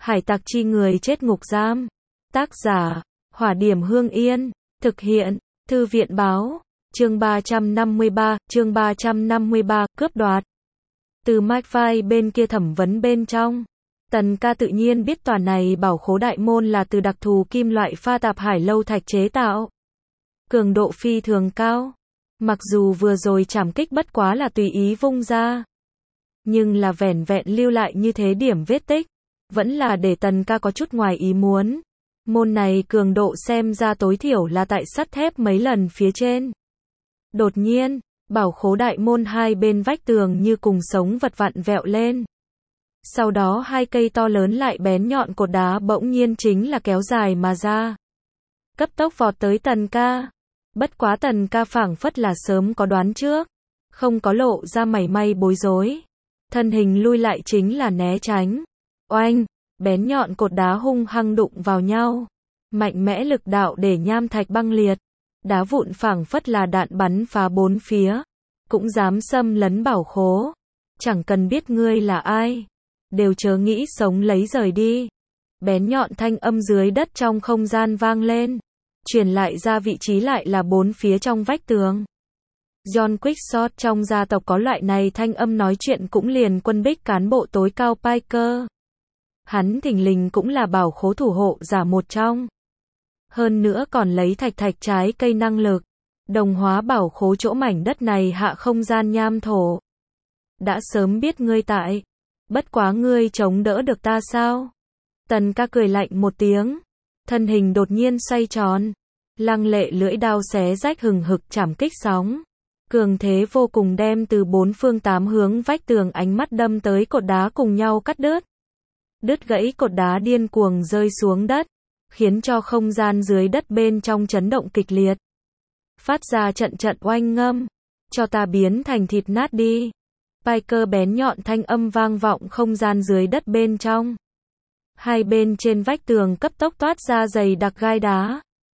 Hải tặc chi người chết ngục giam. Tác giả, Hỏa Điểm Hương Yên. Thực hiện, Thư viện báo. Chương 353, cướp đoạt. Từ mic vai bên kia thẩm vấn bên trong. Tần ca tự nhiên biết tòa này bảo khố đại môn là từ đặc thù kim loại pha tạp hải lâu thạch chế tạo. Cường độ phi thường cao. Mặc dù vừa rồi trảm kích bất quá là tùy ý vung ra. Nhưng là vẻn vẹn lưu lại như thế điểm vết tích. Vẫn là để tần ca có chút ngoài ý muốn. Môn này cường độ xem ra tối thiểu là tại sắt thép mấy lần phía trên. Đột nhiên, bảo khố đại môn hai bên vách tường như cùng sống vật vặn vẹo lên. Sau đó hai cây to lớn lại bén nhọn cột đá bỗng nhiên chính là kéo dài mà ra. Cấp tốc vọt tới tần ca. Bất quá tần ca phảng phất là sớm có đoán trước. Không có lộ ra mảy may bối rối. Thân hình lui lại chính là né tránh. Oanh, bén nhọn cột đá hung hăng đụng vào nhau. Mạnh mẽ lực đạo để nham thạch băng liệt. Đá vụn phảng phất là đạn bắn phá bốn phía. Cũng dám xâm lấn bảo khố. Chẳng cần biết ngươi là ai. Đều chớ nghĩ sống lấy rời đi. Bén nhọn thanh âm dưới đất trong không gian vang lên. Truyền lại ra vị trí lại là bốn phía trong vách tường. John Quickshot trong gia tộc có loại này thanh âm nói chuyện cũng liền quân bích cán bộ tối cao Piker. Hắn thình lình cũng là bảo khố thủ hộ giả một trong. Hơn nữa còn lấy thạch trái cây năng lực. Đồng hóa bảo khố chỗ mảnh đất này hạ không gian nham thổ. Đã sớm biết ngươi tại. Bất quá ngươi chống đỡ được ta sao? Tần ca cười lạnh một tiếng. Thân hình đột nhiên xoay tròn. Lăng lệ lưỡi đao xé rách hừng hực chảm kích sóng. Cường thế vô cùng đem từ bốn phương tám hướng vách tường ánh mắt đâm tới cột đá cùng nhau cắt đứt. Đứt gãy cột đá điên cuồng rơi xuống đất. Khiến cho không gian dưới đất bên trong chấn động kịch liệt. Phát ra trận oanh ngâm. Cho ta biến thành thịt nát đi. Piker bén nhọn thanh âm vang vọng không gian dưới đất bên trong. Hai bên trên vách tường cấp tốc toát ra dày đặc gai đá.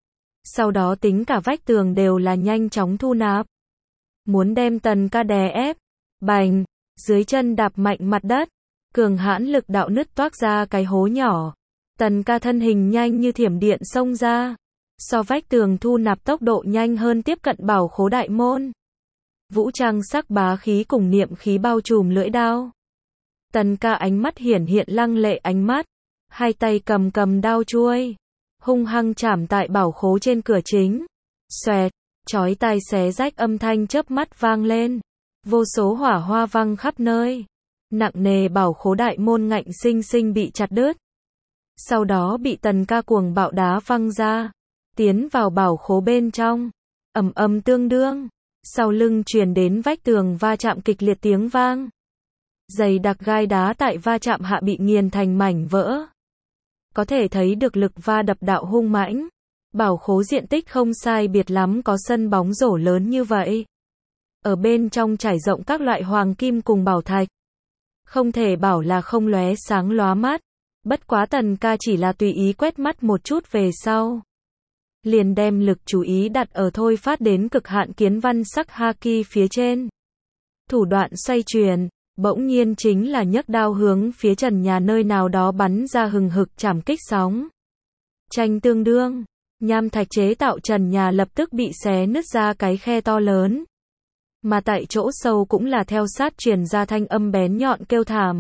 Sau đó tính cả vách tường đều là nhanh chóng thu nạp. Muốn đem tần ca đè ép. Bành, dưới chân đạp mạnh mặt đất. Cường hãn lực đạo nứt toác ra cái hố nhỏ. Tần ca thân hình nhanh như thiểm điện xông ra. So vách tường thu nạp tốc độ nhanh hơn tiếp cận bảo khố đại môn. Vũ trang sắc bá khí cùng niệm khí bao trùm lưỡi đao. Tần ca ánh mắt hiển hiện lăng lệ ánh mắt. Hai tay cầm đao chuôi. Hung hăng chảm tại bảo khố trên cửa chính. Xoẹt, chói tai xé rách âm thanh chớp mắt vang lên. Vô số hỏa hoa văng khắp nơi. Nặng nề bảo khố đại môn ngạnh sinh sinh bị chặt đứt. Sau đó bị tần ca cuồng bạo đá văng ra. Tiến vào bảo khố bên trong. Ầm tương đương. Sau lưng truyền đến vách tường va chạm kịch liệt tiếng vang. Dày đặc gai đá tại va chạm hạ bị nghiền thành mảnh vỡ. Có thể thấy được lực va đập đạo hung mãnh. Bảo khố diện tích không sai biệt lắm có sân bóng rổ lớn như vậy. Ở bên trong trải rộng các loại hoàng kim cùng bảo thạch. Không thể bảo là không lóe sáng lóa mắt. Bất quá tần ca chỉ là tùy ý quét mắt một chút về sau. Liền đem lực chú ý đặt ở thôi phát đến cực hạn kiến văn sắc haki phía trên. Thủ đoạn xoay chuyển, bỗng nhiên chính là nhấc đao hướng phía trần nhà nơi nào đó bắn ra hừng hực chảm kích sóng. Tranh tương đương, nham thạch chế tạo trần nhà lập tức bị xé nứt ra cái khe to lớn. Mà tại chỗ sâu cũng là theo sát truyền ra thanh âm bén nhọn kêu thảm.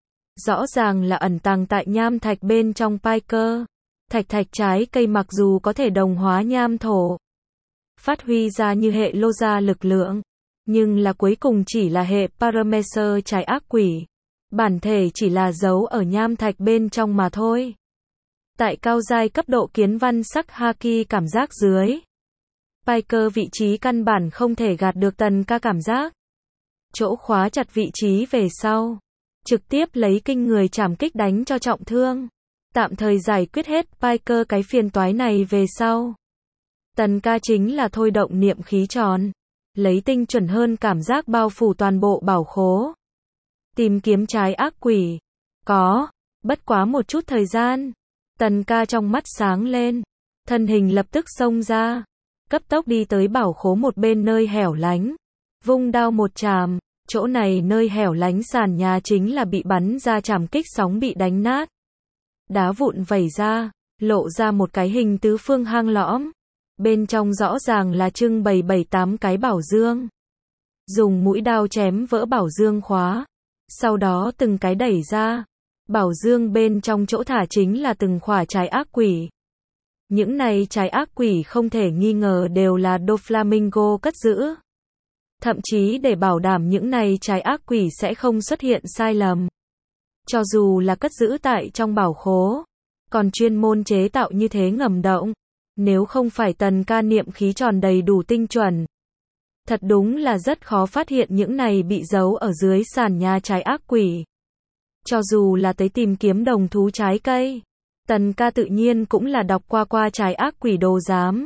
Rõ ràng là ẩn tàng tại nham thạch bên trong Piker. Thạch trái cây mặc dù có thể đồng hóa nham thổ. Phát huy ra như hệ lô gia lực lượng. Nhưng là cuối cùng chỉ là hệ parameter trái ác quỷ. Bản thể chỉ là dấu ở nham thạch bên trong mà thôi. Tại cao giai cấp độ kiến văn sắc haki cảm giác dưới. Piker vị trí căn bản không thể gạt được tần ca cảm giác. Chỗ khóa chặt vị trí về sau. Trực tiếp lấy kinh người chảm kích đánh cho trọng thương. Tạm thời giải quyết hết Piker cái phiền toái này về sau. Tần ca chính là thôi động niệm khí tròn. Lấy tinh chuẩn hơn cảm giác bao phủ toàn bộ bảo khố. Tìm kiếm trái ác quỷ. Có. Bất quá một chút thời gian. Tần ca trong mắt sáng lên. Thân hình lập tức xông ra. Cấp tốc đi tới bảo khố một bên nơi hẻo lánh. Vung đao một chàm. Chỗ này nơi hẻo lánh sàn nhà chính là bị bắn ra chảm kích sóng bị đánh nát. đá vụn vẩy ra, lộ ra một cái hình tứ phương hang lõm. Bên trong rõ ràng là trưng bày 7-8 cái bảo dương. Dùng mũi đao chém vỡ bảo dương khóa, sau đó từng cái đẩy ra. Bảo dương bên trong chỗ thả chính là từng khỏa trái ác quỷ. Những này trái ác quỷ không thể nghi ngờ đều là Doflamingo cất giữ. Thậm chí để bảo đảm những này trái ác quỷ sẽ không xuất hiện sai lầm. Cho dù là cất giữ tại trong bảo khố, còn chuyên môn chế tạo như thế ngầm động. Nếu không phải Tần Ca niệm khí tròn đầy đủ tinh chuẩn, thật đúng là rất khó phát hiện những này bị giấu ở dưới sàn nhà trái ác quỷ. Cho dù là tới tìm kiếm đồng thú trái cây, Tần Ca tự nhiên cũng là đọc qua trái ác quỷ đồ giám.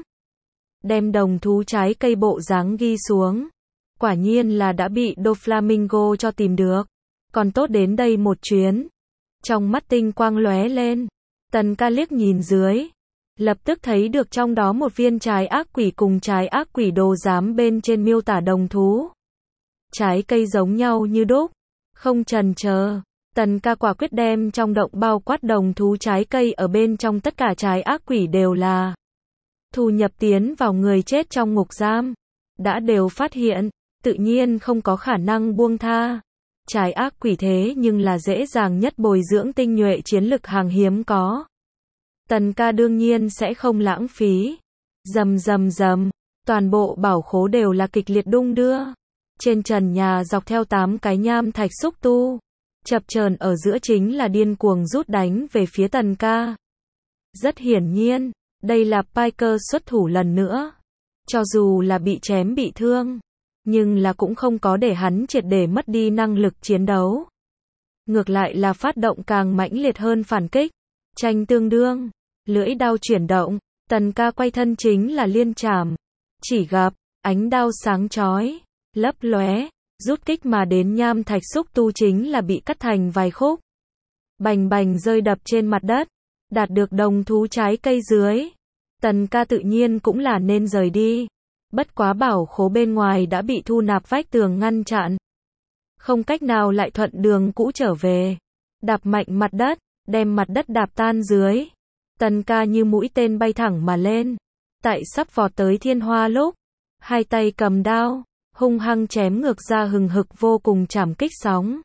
Đem đồng thú trái cây bộ dáng ghi xuống. Quả nhiên là đã bị Doflamingo cho tìm được. Còn tốt đến đây một chuyến. Trong mắt tinh quang lóe lên. Tần Ca liếc nhìn dưới. Lập tức thấy được trong đó một viên trái ác quỷ cùng trái ác quỷ đồ giám bên trên miêu tả đồng thú. Trái cây giống nhau như đúc. Không chần chờ, Tần Ca quả quyết đem trong động bao quát đồng thú trái cây ở bên trong tất cả trái ác quỷ đều là thu nhập tiến vào người chết trong ngục giam. Đã đều phát hiện, tự nhiên không có khả năng buông tha. Trái ác quỷ thế nhưng là dễ dàng nhất bồi dưỡng tinh nhuệ chiến lực hàng hiếm có. Tần Ca đương nhiên sẽ không lãng phí. Rầm rầm rầm, toàn bộ bảo khố đều là kịch liệt đung đưa. Trên trần nhà dọc theo 8 cái nham thạch xúc tu, chập chờn ở giữa chính là điên cuồng rút đánh về phía Tần Ca. Rất hiển nhiên, đây là Piker xuất thủ lần nữa. Cho dù là bị chém bị thương, nhưng là cũng không có để hắn triệt để mất đi năng lực chiến đấu. Ngược lại là phát động càng mãnh liệt hơn phản kích. Tranh tương đương, lưỡi đao chuyển động, Tần Ca quay thân chính là liên chảm. Chỉ gặp, ánh đao sáng chói, lấp lóe, rút kích mà đến nham thạch xúc tu chính là bị cắt thành vài khúc. Bành bành rơi đập trên mặt đất, đạt được đồng thú trái cây dưới. Tần Ca tự nhiên cũng là nên rời đi. Bất quá bảo khố bên ngoài đã bị thu nạp vách tường ngăn chặn. Không cách nào lại thuận đường cũ trở về. Đạp mạnh mặt đất, đem mặt đất đạp tan dưới. Tần Ca như mũi tên bay thẳng mà lên. Tại sắp vọt tới thiên hoa lúc, hai tay cầm đao, hung hăng chém ngược ra hừng hực vô cùng chảm kích sóng.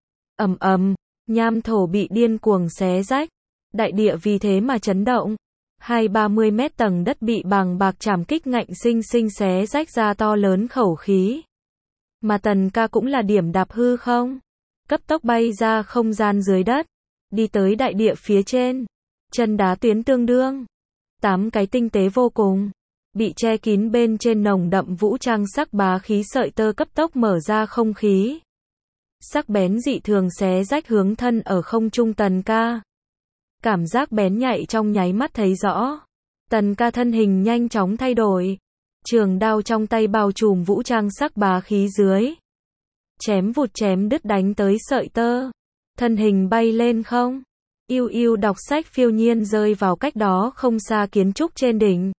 Ầm ầm, nham thổ bị điên cuồng xé rách. Đại địa vì thế mà chấn động. 20-30 mét tầng đất bị bàng bạc chảm kích ngạnh sinh sinh xé rách ra to lớn khẩu khí. Mà Tần Ca cũng là điểm đạp hư không, cấp tốc bay ra không gian dưới đất, đi tới đại địa phía trên. Chân đá tuyến tương đương, 8 cái tinh tế vô cùng, bị che kín bên trên nồng đậm vũ trang sắc bá khí sợi tơ cấp tốc mở ra không khí. Sắc bén dị thường xé rách hướng thân ở không trung Tần Ca. Cảm giác bén nhạy trong nháy mắt thấy rõ. Tần Ca thân hình nhanh chóng thay đổi. Trường đao trong tay bao trùm vũ trang sắc bá khí dưới. Chém vụt chém đứt đánh tới sợi tơ. Thân hình bay lên không. Yêu yêu đọc sách phiêu nhiên rơi vào cách đó không xa kiến trúc trên đỉnh.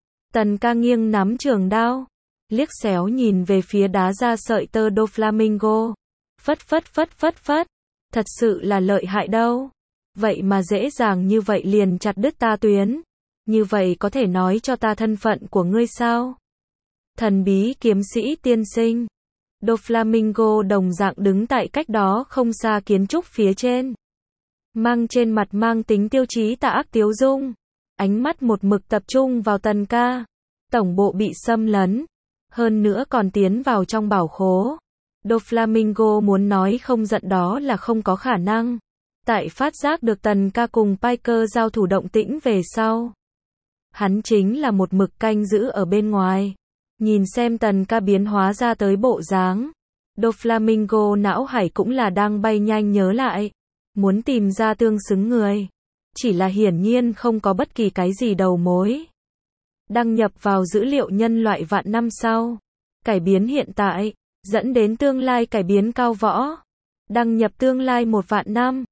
Tần Ca nghiêng nắm trường đao. Liếc xéo nhìn về phía đá ra sợi tơ Doflamingo. Phất phất phất phất phất. Thật sự là lợi hại đâu. Vậy mà dễ dàng như vậy liền chặt đứt ta tuyến. Như vậy có thể nói cho ta thân phận của ngươi sao? Thần bí kiếm sĩ tiên sinh. Doflamingo đồng dạng đứng tại cách đó không xa kiến trúc phía trên. Mang trên mặt mang tính tiêu chí tà ác tiếu dung. Ánh mắt một mực tập trung vào Tần Ca. Tổng bộ bị xâm lấn. Hơn nữa còn tiến vào trong bảo khố. Doflamingo muốn nói không giận đó là không có khả năng. Tại phát giác được Tần Ca cùng Piker giao thủ động tĩnh về sau. Hắn chính là một mực canh giữ ở bên ngoài. Nhìn xem Tần Ca biến hóa ra tới bộ dáng. Doflamingo não hải cũng là đang bay nhanh nhớ lại. Muốn tìm ra tương xứng người. Chỉ là hiển nhiên không có bất kỳ cái gì đầu mối. Đăng nhập vào dữ liệu nhân loại vạn năm sau. Cải biến hiện tại. Dẫn đến tương lai cải biến cao võ. Đăng nhập tương lai 1 vạn năm.